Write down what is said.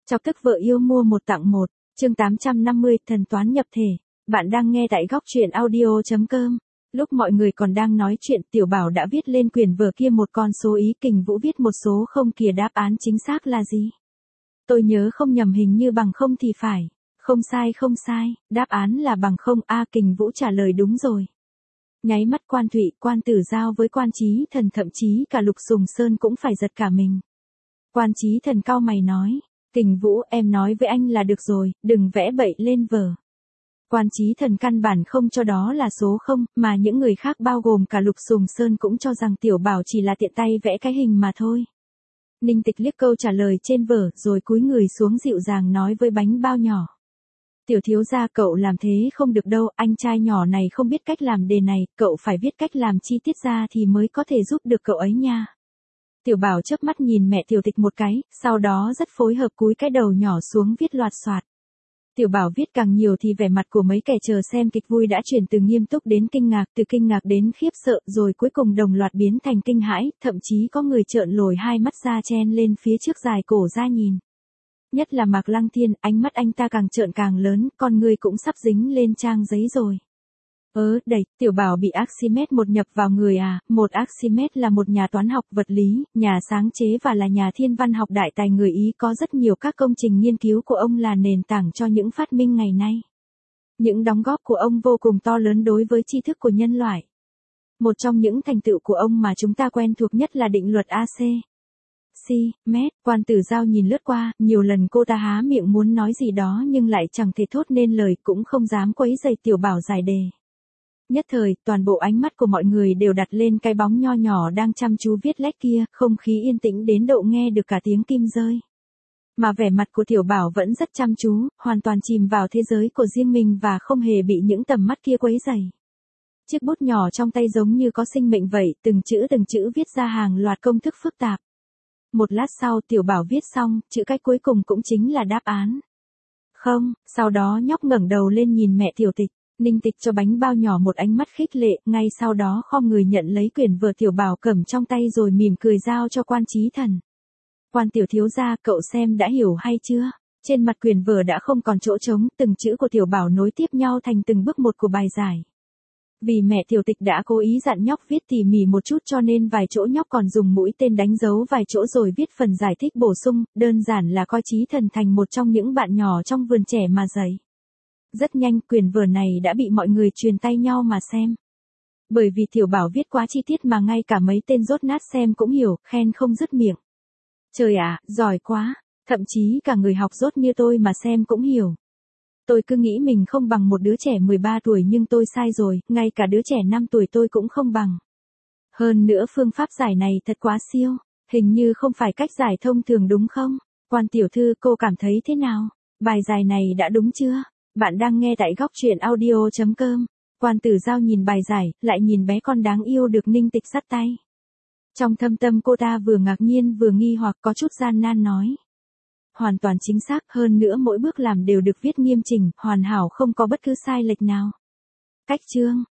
Chọc tức vợ yêu mua một tặng một, chương 850, thần toán nhập thể. Bạn đang nghe tại góc truyện audio.com. Lúc mọi người còn đang nói chuyện, Tiểu Bảo đã viết lên quyển vở kia một con số ý, Kình Vũ viết một số không kìa, đáp án chính xác là gì? Tôi nhớ không nhầm hình như bằng không thì phải. Không sai, đáp án là bằng không. Kình Vũ trả lời đúng rồi. Nháy mắt Quan Thụy, Quan Tử Giao với Quan Chí Thần, thậm chí cả Lục Sùng Sơn cũng phải giật cả mình. Quan Chí Thần cau mày nói, Kình Vũ, em nói với anh là được rồi, đừng vẽ bậy lên vở. Quan Chí Thần căn bản không cho đó là số không, mà những người khác bao gồm cả Lục Sùng Sơn cũng cho rằng Tiểu Bảo chỉ là tiện tay vẽ cái hình mà thôi. Ninh Tịch liếc câu trả lời trên vở rồi cúi người xuống dịu dàng nói với bánh bao nhỏ. Tiểu thiếu gia, cậu làm thế không được đâu, anh trai nhỏ này không biết cách làm đề này, cậu phải viết cách làm chi tiết ra thì mới có thể giúp được cậu ấy nha. Tiểu Bảo chớp mắt nhìn mẹ Tiểu Tịch một cái, sau đó rất phối hợp cúi cái đầu nhỏ xuống viết loạt soạt. Tiểu Bảo viết càng nhiều thì vẻ mặt của mấy kẻ chờ xem kịch vui đã chuyển từ nghiêm túc đến kinh ngạc, từ kinh ngạc đến khiếp sợ, rồi cuối cùng đồng loạt biến thành kinh hãi, thậm chí có người trợn lồi hai mắt ra chen lên phía trước dài cổ ra nhìn. Nhất là Mạc Lăng Thiên, ánh mắt anh ta càng trợn càng lớn, con người cũng sắp dính lên trang giấy rồi. Đẩy, Tiểu Bảo bị Archimedes một nhập vào người một Archimedes là một nhà toán học vật lý, nhà sáng chế và là nhà thiên văn học đại tài người Ý, có rất nhiều các công trình nghiên cứu của ông là nền tảng cho những phát minh ngày nay. Những đóng góp của ông vô cùng to lớn đối với tri thức của nhân loại. Một trong những thành tựu của ông mà chúng ta quen thuộc nhất là định luật Archimedes. Quan Tử Giao nhìn lướt qua, nhiều lần cô ta há miệng muốn nói gì đó nhưng lại chẳng thể thốt nên lời, cũng không dám quấy rầy Tiểu Bảo giải đề. Nhất thời, toàn bộ ánh mắt của mọi người đều đặt lên cái bóng nho nhỏ đang chăm chú viết lách kia, không khí yên tĩnh đến độ nghe được cả tiếng kim rơi. Mà vẻ mặt của Tiểu Bảo vẫn rất chăm chú, hoàn toàn chìm vào thế giới của riêng mình và không hề bị những tầm mắt kia quấy rầy. Chiếc bút nhỏ trong tay giống như có sinh mệnh vậy, từng chữ viết ra hàng loạt công thức phức tạp. Một lát sau Tiểu Bảo viết xong, chữ cái cuối cùng cũng chính là đáp án. Không, sau đó nhóc ngẩng đầu lên nhìn mẹ Tiểu Tịch. Ninh Tịch cho bánh bao nhỏ một ánh mắt khích lệ, ngay sau đó khom người nhận lấy quyển vở Tiểu Bảo cầm trong tay rồi mỉm cười giao cho Quan Chí Thần. Quan tiểu thiếu gia, cậu xem đã hiểu hay chưa? Trên mặt quyển vở đã không còn chỗ trống, từng chữ của Tiểu Bảo nối tiếp nhau thành từng bước một của bài giải. Vì mẹ Tiểu Tịch đã cố ý dặn nhóc viết tỉ mỉ một chút cho nên vài chỗ nhóc còn dùng mũi tên đánh dấu vài chỗ rồi viết phần giải thích bổ sung, đơn giản là coi Chí Thần thành một trong những bạn nhỏ trong vườn trẻ mà dạy. Rất nhanh, quyển vở này đã bị mọi người truyền tay nhau mà xem. Bởi vì Tiểu Bảo viết quá chi tiết mà ngay cả mấy tên dốt nát xem cũng hiểu, khen không dứt miệng. Trời ạ, giỏi quá, thậm chí cả người học dốt như tôi mà xem cũng hiểu. Tôi cứ nghĩ mình không bằng một đứa trẻ 13 tuổi nhưng tôi sai rồi, ngay cả đứa trẻ 5 tuổi tôi cũng không bằng. Hơn nữa phương pháp giải này thật quá siêu, hình như không phải cách giải thông thường đúng không? Quan tiểu thư, cô cảm thấy thế nào? Bài giải này đã đúng chưa? Bạn đang nghe tại góc truyện audio.com. Quan Tử Giao nhìn bài giải, lại nhìn bé con đáng yêu được Ninh Tịch dắt tay. Trong thâm tâm cô ta vừa ngạc nhiên vừa nghi hoặc, có chút gian nan nói. Hoàn toàn chính xác, hơn nữa mỗi bước làm đều được viết nghiêm chỉnh, hoàn hảo, không có bất cứ sai lệch nào. Cách chương,